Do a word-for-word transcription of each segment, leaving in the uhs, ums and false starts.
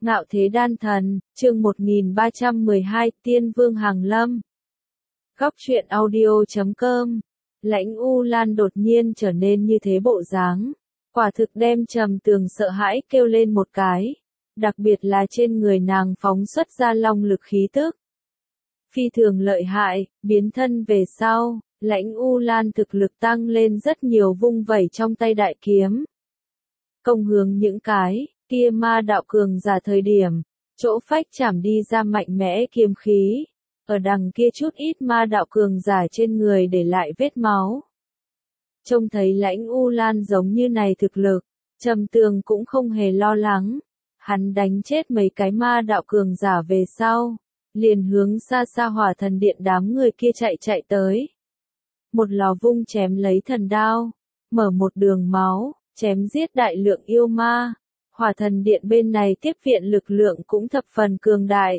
Ngạo thế đan thần, chương một nghìn ba trăm mười hai, Tiên Vương Hàng Lâm. Góc truyện audio chấm com. Lãnh U Lan đột nhiên trở nên như thế bộ dáng, quả thực đem Trầm Tường sợ hãi kêu lên một cái, đặc biệt là trên người nàng phóng xuất ra long lực khí tức. Phi thường lợi hại, biến thân về sau, Lãnh U Lan thực lực tăng lên rất nhiều, vung vẩy trong tay đại kiếm. Công hướng những cái kia ma đạo cường giả thời điểm, chỗ phách chảm đi ra mạnh mẽ kiếm khí, ở đằng kia chút ít ma đạo cường giả trên người để lại vết máu. Trông thấy Lãnh U Lan giống như này thực lực, Trầm Tường cũng không hề lo lắng, hắn đánh chết mấy cái ma đạo cường giả về sau, liền hướng xa xa Hỏa Thần Điện đám người kia chạy chạy tới. Một lò vung chém lấy thần đao, mở một đường máu, chém giết đại lượng yêu ma. Hỏa Thần Điện bên này tiếp viện lực lượng cũng thập phần cường đại.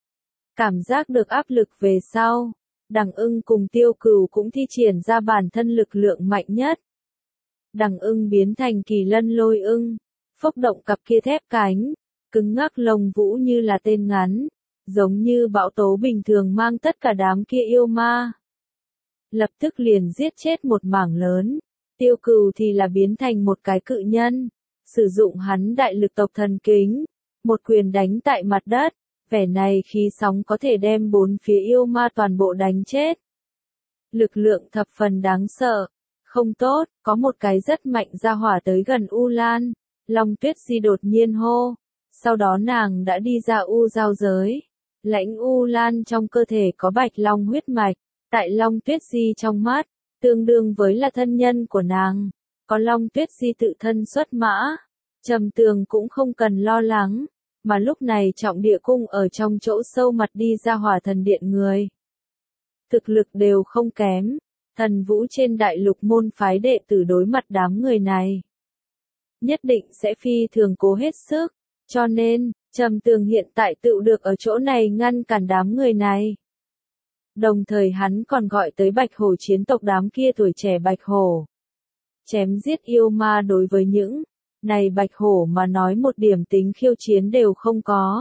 Cảm giác được áp lực về sau, Đằng Ưng cùng Tiêu Cửu cũng thi triển ra bản thân lực lượng mạnh nhất. Đằng Ưng biến thành Kỳ Lân Lôi Ưng, phốc động cặp kia thép cánh, cứng ngắc lông vũ như là tên ngắn, giống như bão tố bình thường mang tất cả đám kia yêu ma. Lập tức liền giết chết một mảng lớn. Tiêu Cửu thì là biến thành một cái cự nhân, sử dụng hắn đại lực tộc thần kính, một quyền đánh tại mặt đất, vẻ này khí sóng có thể đem bốn phía yêu ma toàn bộ đánh chết. Lực lượng thập phần đáng sợ, không tốt, có một cái rất mạnh ra hỏa tới gần U Lan, Long Tuyết Di đột nhiên hô, sau đó nàng đã đi ra U giao giới. Lãnh U Lan trong cơ thể có bạch long huyết mạch, tại Long Tuyết Di trong mắt, tương đương với là thân nhân của nàng. Có Long Tuyết Di tự thân xuất mã, Trầm Tường cũng không cần lo lắng, mà lúc này Trọng Địa Cung ở trong chỗ sâu mặt đi ra Hỏa Thần Điện người. Thực lực đều không kém, thần vũ trên đại lục môn phái đệ tử đối mặt đám người này. Nhất định sẽ phi thường cố hết sức, cho nên, Trầm Tường hiện tại tự được ở chỗ này ngăn cản đám người này. Đồng thời hắn còn gọi tới Bạch Hổ chiến tộc đám kia tuổi trẻ Bạch Hổ. Chém giết yêu ma đối với những này Bạch Hổ mà nói một điểm tính khiêu chiến đều không có.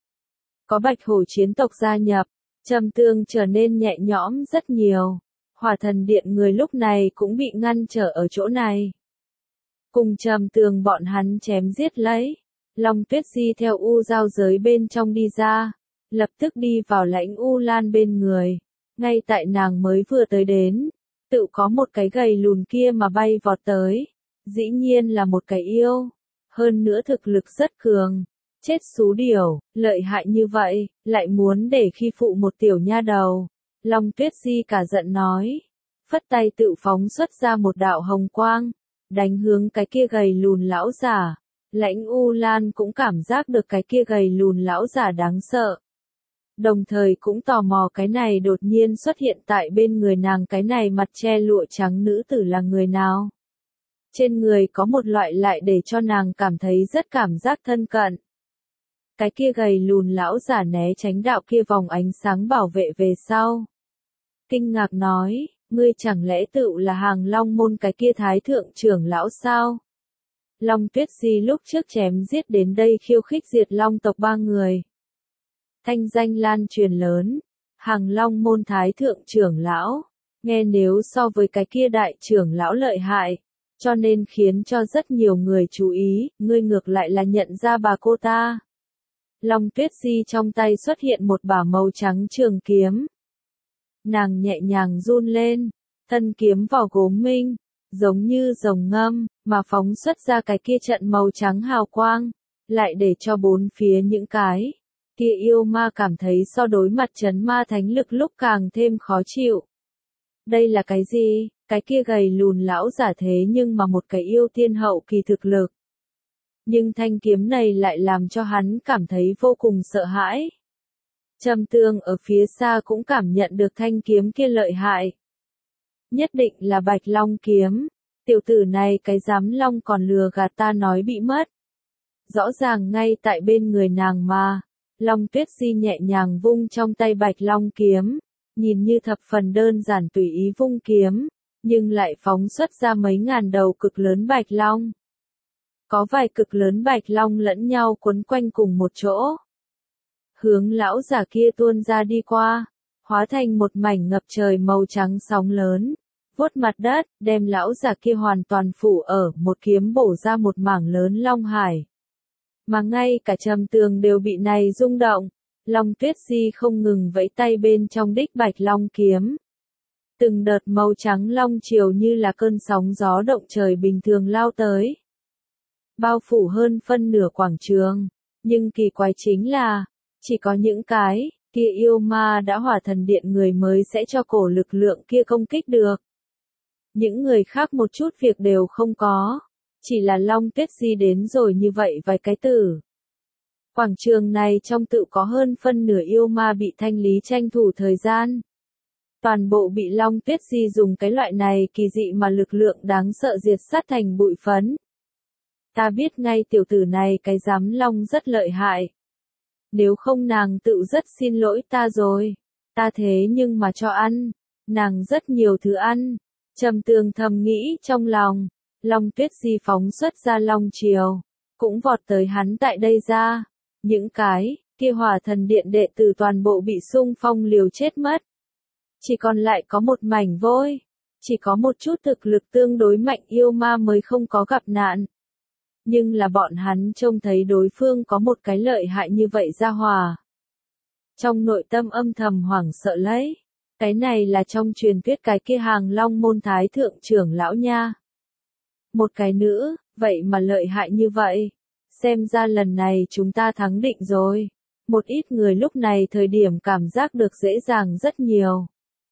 Có Bạch Hổ chiến tộc gia nhập, Trầm Tường trở nên nhẹ nhõm rất nhiều. Hỏa Thần Điện người lúc này cũng bị ngăn trở ở chỗ này. Cùng Trầm Tường bọn hắn chém giết lấy, Long Tuyết Di theo U giao giới bên trong đi ra, lập tức đi vào Lãnh U Lan bên người. Ngay tại nàng mới vừa tới đến, tự có một cái gầy lùn kia mà bay vọt tới, dĩ nhiên là một cái yêu, hơn nữa thực lực rất cường, chết xú điểu, lợi hại như vậy, lại muốn để khi phụ một tiểu nha đầu. Long Tuyết Di cả giận nói, phất tay tự phóng xuất ra một đạo hồng quang, đánh hướng cái kia gầy lùn lão giả. Lãnh U Lan cũng cảm giác được cái kia gầy lùn lão giả đáng sợ. Đồng thời cũng tò mò cái này đột nhiên xuất hiện tại bên người nàng cái này mặt che lụa trắng nữ tử là người nào. Trên người có một loại lại để cho nàng cảm thấy rất cảm giác thân cận. Cái kia gầy lùn lão giả né tránh đạo kia vòng ánh sáng bảo vệ về sau. Kinh ngạc nói, ngươi chẳng lẽ tự là Hàng Long môn cái kia thái thượng trưởng lão sao? Long Tuyết Di lúc trước chém giết đến đây khiêu khích diệt long tộc ba người. Thanh danh lan truyền lớn, Hàng Long môn thái thượng trưởng lão, nghe nếu so với cái kia đại trưởng lão lợi hại, cho nên khiến cho rất nhiều người chú ý, ngươi ngược lại là nhận ra bà cô ta. Long Tuyết Di trong tay xuất hiện một bả màu trắng trường kiếm. Nàng nhẹ nhàng run lên, thân kiếm vào gốm minh, giống như rồng ngâm, mà phóng xuất ra cái kia trận màu trắng hào quang, lại để cho bốn phía những cái kia yêu ma cảm thấy so đối mặt trấn ma thánh lực lúc càng thêm khó chịu. Đây là cái gì? Cái kia gầy lùn lão giả thế nhưng mà một cái yêu tiên hậu kỳ thực lực. Nhưng thanh kiếm này lại làm cho hắn cảm thấy vô cùng sợ hãi. Trầm Tường ở phía xa cũng cảm nhận được thanh kiếm kia lợi hại. Nhất định là Bạch Long kiếm. Tiểu tử này cái dám long còn lừa gạt ta nói bị mất. Rõ ràng ngay tại bên người nàng mà. Long Tuyết Di nhẹ nhàng vung trong tay Bạch Long kiếm, nhìn như thập phần đơn giản tùy ý vung kiếm, nhưng lại phóng xuất ra mấy ngàn đầu cực lớn Bạch Long. có vài cực lớn bạch long lẫn nhau quấn quanh cùng một chỗ. Hướng lão già kia tuôn ra đi qua, hóa thành một mảnh ngập trời màu trắng sóng lớn, vuốt mặt đất, đem lão già kia hoàn toàn phủ ở, một kiếm bổ ra một mảng lớn long hải. Mà ngay cả Trầm Tường đều bị này rung động, Long Tuyết Di không ngừng vẫy tay bên trong đích bạch long kiếm. Từng đợt màu trắng long chiều như là cơn sóng gió động trời bình thường lao tới. Bao phủ hơn phân nửa quảng trường, nhưng kỳ quái chính là, chỉ có những cái, kia yêu ma đã hỏa thần điện người mới sẽ cho cổ lực lượng kia công kích được. Những người khác một chút việc đều không có, chỉ là Long Tuyết Di đến rồi như vậy vài cái tử. Quảng trường này trong tự có hơn phân nửa yêu ma bị thanh lý tranh thủ thời gian. Toàn bộ bị Long Tuyết Di dùng cái loại này kỳ dị mà lực lượng đáng sợ diệt sát thành bụi phấn. Ta biết ngay tiểu tử này cái giám long rất lợi hại. Nếu không nàng tự rất xin lỗi ta rồi. Ta thế nhưng mà cho ăn. Nàng rất nhiều thứ ăn. Trầm Tường thầm nghĩ trong lòng. Long Tuyết Di phóng xuất ra long chiều. Cũng vọt tới hắn tại đây ra. Những cái, kia hỏa thần điện đệ tử toàn bộ bị xung phong liều chết mất. Chỉ còn lại có một mảnh vôi. Chỉ có một chút thực lực tương đối mạnh yêu ma mới không có gặp nạn. Nhưng là bọn hắn trông thấy đối phương có một cái lợi hại như vậy ra hòa. Trong nội tâm âm thầm hoảng sợ lấy. Cái này là trong truyền thuyết cái kia hàng long môn thái thượng trưởng lão nha. Một cái nữ, vậy mà lợi hại như vậy. Xem ra lần này chúng ta thắng định rồi. Một ít người lúc này thời điểm cảm giác được dễ dàng rất nhiều.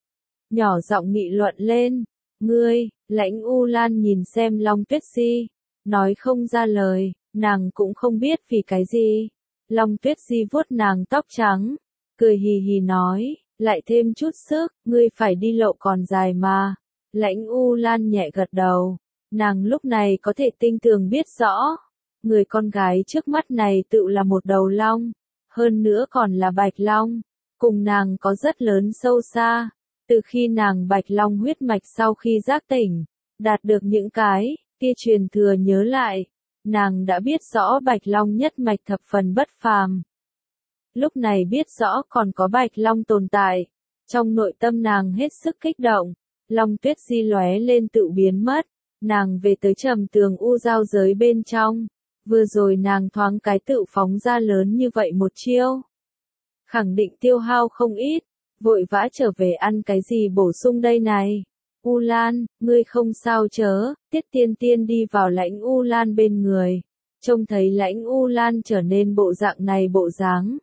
Nhỏ giọng nghị luận lên. Ngươi, Lãnh U Lan nhìn xem Long Tuyết Di. Nói không ra lời, nàng cũng không biết vì cái gì. Long Tuyết Di vuốt nàng tóc trắng. Cười hì hì nói, lại thêm chút sức, ngươi phải đi lộ còn dài mà. Lãnh U Lan nhẹ gật đầu. Nàng lúc này có thể tinh tường biết rõ. Người con gái trước mắt này tự là một đầu long. Hơn nữa còn là bạch long. Cùng nàng có rất lớn sâu xa. Từ khi nàng bạch long huyết mạch sau khi giác tỉnh. Đạt được những cái, kia truyền thừa nhớ lại. Nàng đã biết rõ bạch long nhất mạch thập phần bất phàm. Lúc này biết rõ còn có bạch long tồn tại. Trong nội tâm nàng hết sức kích động. Long Tuyết Di lóe lên tự biến mất. Nàng về tới Trầm Tường u giao giới bên trong. Vừa rồi nàng thoáng cái tự phóng ra lớn như vậy một chiêu. Khẳng định tiêu hao không ít. Vội vã trở về ăn cái gì bổ sung đây này. U Lan, ngươi không sao chớ. Tiết Tiên Tiên đi vào Lãnh U Lan bên người. Trông thấy Lãnh U Lan trở nên bộ dạng này bộ dáng.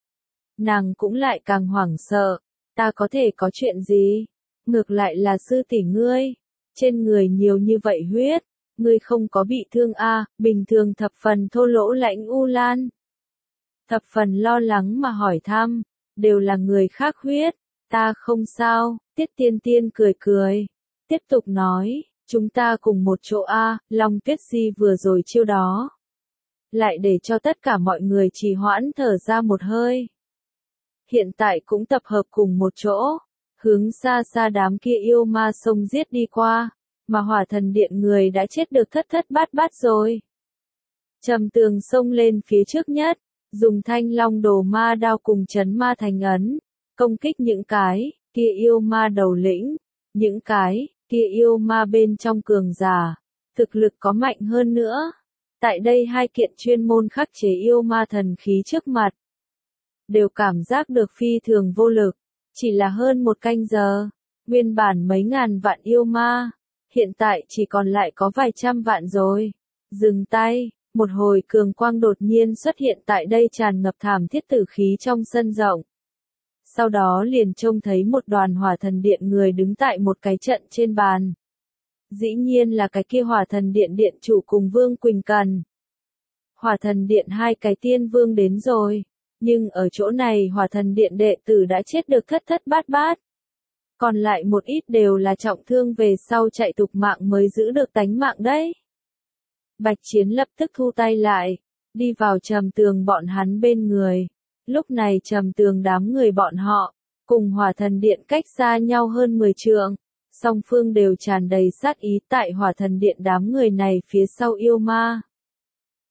Nàng cũng lại càng hoảng sợ. Ta có thể có chuyện gì? Ngược lại là sư tỷ ngươi. Trên người nhiều như vậy huyết. Ngươi không có bị thương a? À, bình thường thập phần thô lỗ Lãnh U Lan. Thập phần lo lắng mà hỏi thăm. Đều là người khác huyết. Ta không sao. Tiết Tiên Tiên cười cười. Tiếp tục nói. Chúng ta cùng một chỗ a. À, Long Tuyết Di vừa rồi chiêu đó. Lại để cho tất cả mọi người trì hoãn thở ra một hơi. Hiện tại cũng tập hợp cùng một chỗ. Hướng xa xa đám kia yêu ma sông giết đi qua. Mà hỏa thần điện người đã chết được thất thất bát bát rồi. Trầm Tường xông lên phía trước nhất. Dùng thanh long đồ ma đao cùng chấn ma thành ấn. Công kích những cái, kia yêu ma đầu lĩnh. Những cái, kia yêu ma bên trong cường giả. Thực lực có mạnh hơn nữa. Tại đây hai kiện chuyên môn khắc chế yêu ma thần khí trước mặt. Đều cảm giác được phi thường vô lực. Chỉ là hơn một canh giờ. Nguyên bản mấy ngàn vạn yêu ma. Hiện tại chỉ còn lại có vài trăm vạn rồi. Dừng tay. Một hồi cường quang đột nhiên xuất hiện tại đây tràn ngập thảm thiết tử khí trong sân rộng. Sau đó liền trông thấy một đoàn hỏa thần điện người đứng tại một cái trận trên bàn. Dĩ nhiên là cái kia hỏa thần điện điện chủ cùng Vương Quỳnh Cần. Hỏa thần điện hai cái tiên vương đến rồi. Nhưng ở chỗ này hỏa thần điện đệ tử đã chết được thất thất bát bát. Còn lại một ít đều là trọng thương về sau chạy tục mạng mới giữ được tánh mạng đấy. Bạch Chiến lập tức thu tay lại, đi vào Trầm Tường bọn hắn bên người. Lúc này Trầm Tường đám người bọn họ, cùng hỏa thần điện cách xa nhau hơn mười trượng. Song phương đều tràn đầy sát ý tại hỏa thần điện đám người này phía sau yêu ma.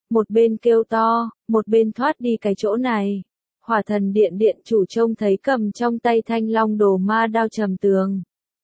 một bên kêu to, một bên thoát đi cái chỗ này. Hỏa thần điện điện chủ trông thấy cầm trong tay thanh long đồ ma đao Trầm Tường.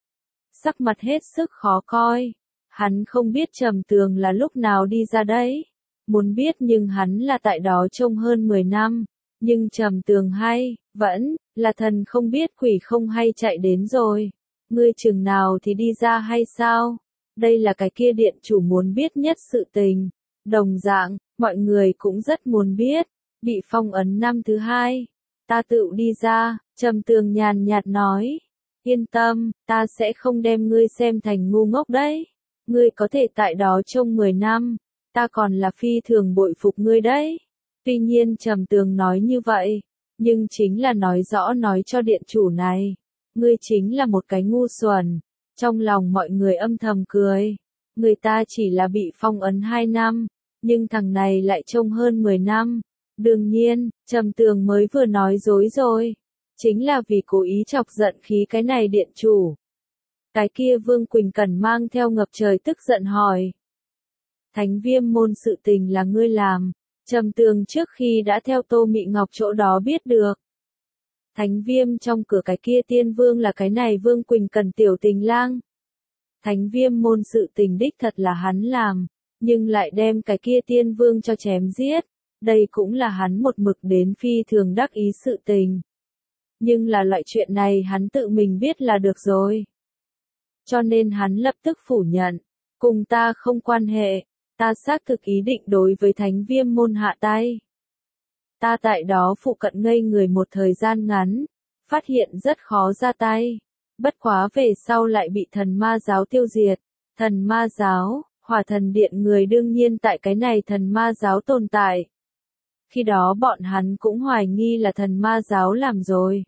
Sắc mặt hết sức khó coi. Hắn không biết Trầm Tường là lúc nào đi ra đấy. Muốn biết nhưng hắn là tại đó trông hơn mười năm. Nhưng Trầm Tường hay, vẫn, là thần không biết quỷ không hay chạy đến rồi. Ngươi chừng nào thì đi ra hay sao? Đây là cái kia điện chủ muốn biết nhất sự tình. Đồng dạng, mọi người cũng rất muốn biết. Bị phong ấn năm thứ hai. Ta tự đi ra, Trầm Tường nhàn nhạt nói. Yên tâm, ta sẽ không đem ngươi xem thành ngu ngốc đấy. Ngươi có thể tại đó trông mười năm. Ta còn là phi thường bội phục ngươi đấy. Tuy nhiên Trầm Tường nói như vậy. Nhưng chính là nói rõ nói cho điện chủ này. Ngươi chính là một cái ngu xuẩn. Trong lòng mọi người âm thầm cười. Người ta chỉ là bị phong ấn hai năm. Nhưng thằng này lại trông hơn mười năm. Đương nhiên, Trầm Tường mới vừa nói dối rồi. Chính là vì cố ý chọc giận khí cái này điện chủ. Cái kia Vương Quỳnh Cẩn mang theo ngập trời tức giận hỏi. Thánh Viêm môn sự tình là ngươi làm. Trầm Tường trước khi đã theo Tô Mị Ngọc chỗ đó biết được. Thánh Viêm trong cửa cái kia tiên vương là cái này Vương Quỳnh Cẩn tiểu tình lang. Thánh Viêm môn sự tình đích thật là hắn làm. Nhưng lại đem cái kia tiên vương cho chém giết. Đây cũng là hắn một mực đến phi thường đắc ý sự tình. Nhưng là loại chuyện này hắn tự mình biết là được rồi. Cho nên hắn lập tức phủ nhận. Cùng ta không quan hệ. Ta xác thực ý định đối với Thánh Viêm môn hạ tay. Ta tại đó phụ cận ngây người một thời gian ngắn. Phát hiện rất khó ra tay. Bất quá về sau lại bị thần ma giáo tiêu diệt. Thần ma giáo, hỏa thần điện người đương nhiên tại cái này thần ma giáo tồn tại. Khi đó bọn hắn cũng hoài nghi là thần ma giáo làm rồi.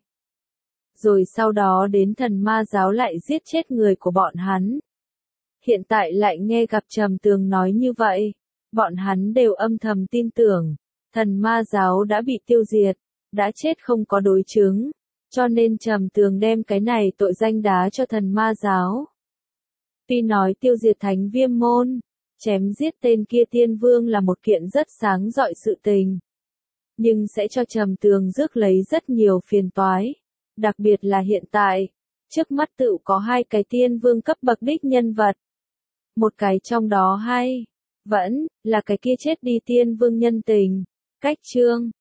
Rồi sau đó đến thần ma giáo lại giết chết người của bọn hắn. Hiện tại lại nghe gặp Trầm Tường nói như vậy. Bọn hắn đều âm thầm tin tưởng. Thần ma giáo đã bị tiêu diệt. Đã chết không có đối chứng. Cho nên Trầm Tường đem cái này tội danh đá cho thần ma giáo. Tuy nói tiêu diệt Thánh Viêm môn. Chém giết tên kia tiên vương là một kiện rất sáng rọi sự tình. Nhưng sẽ cho Trầm Tường rước lấy rất nhiều phiền toái. Đặc biệt là hiện tại. Trước mắt tự có hai cái tiên vương cấp bậc đích nhân vật. Một cái trong đó hay. Vẫn, là cái kia chết đi tiên vương nhân tình. Cách chương.